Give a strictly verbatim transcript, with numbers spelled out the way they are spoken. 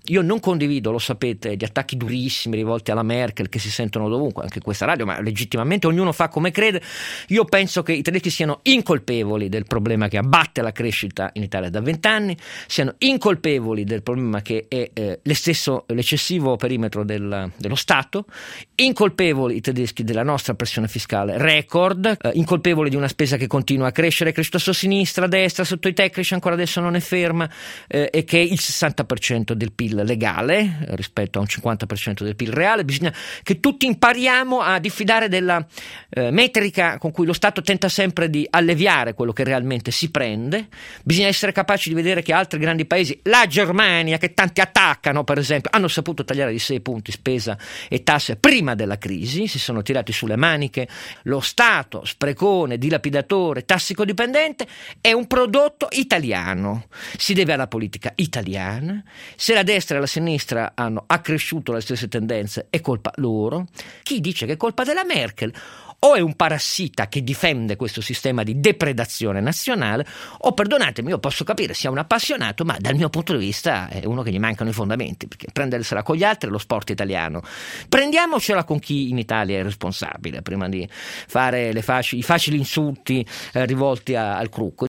Io non condivido, lo sapete, gli attacchi durissimi rivolti alla Merkel che si sentono dovunque, anche in questa radio, ma legittimamente ognuno fa come crede. Io penso che i tedeschi siano incolpevoli del problema che abbatte la crescita in Italia da vent'anni, siano incolpevoli del problema che è eh, lo stesso, l'eccessivo perimetro del, dello Stato, incolpevoli i tedeschi della nostra pressione fiscale record, eh, incolpevoli di una spesa che continua a crescere, è cresciuta su sinistra, a destra, sotto i tecnici ancora adesso non è ferma, eh, e che il sessanta per cento del P I L legale eh, rispetto a un cinquanta per cento del P I L reale. Bisogna che tutti impariamo a diffidare della eh, metrica con cui lo Stato tenta sempre di alleviare quello che realmente si prende. Bisogna essere capaci di vedere che altri grandi paesi, la Germania che tanti attaccano per esempio, hanno saputo tagliare di sei punti spesa e tasse prima della crisi, si sono tirati sulle maniche. Lo Stato sprecone, dilapidatore, tassicodipendente è un prodotto italiano, si deve alla politica italiana. Se la destra e la sinistra hanno accresciuto le stesse tendenze è colpa loro. Chi dice che è colpa della Merkel o è un parassita che difende questo sistema di depredazione nazionale, o, perdonatemi, io posso capire sia un appassionato, ma dal mio punto di vista è uno che gli mancano i fondamenti, perché prendersela con gli altri è lo sport italiano. Prendiamocela con chi in Italia è responsabile prima di fare le facili, i facili insulti eh, rivolti a, al Crucco.